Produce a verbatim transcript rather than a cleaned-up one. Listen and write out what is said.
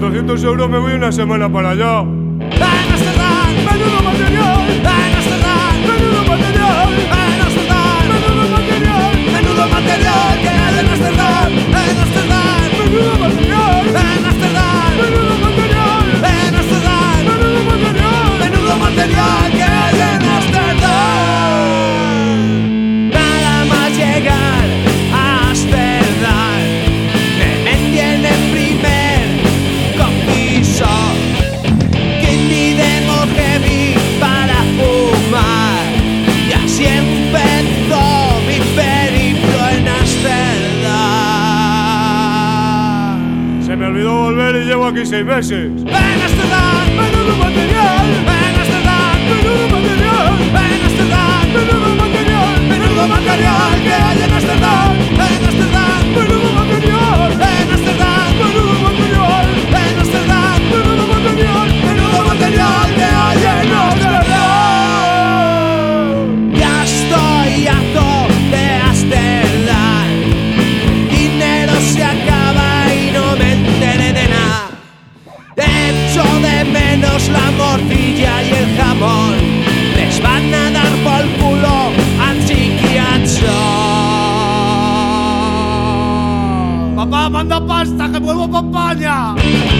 cuatrocientos euros me voy una semana para allá. En Amsterdam, ¡Menudo material! en Amsterdam, ¡Menudo material! en Amsterdam, ¡Menudo material! menudo material que hay en Amsterdam, en Amsterdam, ¡Menudo material! en Amsterdam, ¡Menudo material! en Amsterdam, ¡Menudo material! menudo material que hay en Amsterdam. Nada más llegar a Amsterdam, me metí en el primer coffee shop que pidemos heavy para fumar, y así empezó mi periplo en Amsterdam. Se me olvidó volver y llevo aquí seis meses. En Amsterdam, ¡Menudo material! en Amsterdam, ¡Menudo material! en Amsterdam, ¡Menudo material! menudo material que hay en Amsterdam, en Amsterdam, ¡Menudo material! en Amsterdam, ¡Menudo material! en Amsterdam, ¡Menudo material! menudo material que hay en Amsterdam. Ya estoy harto de Amsterdam, dinero se acaba y no me enteré de nada. Echo de menos la morcilla y el jamón, les van a dar por culo al chiquiacho. ¡Papá, manda pasta, que vuelvo pa' España!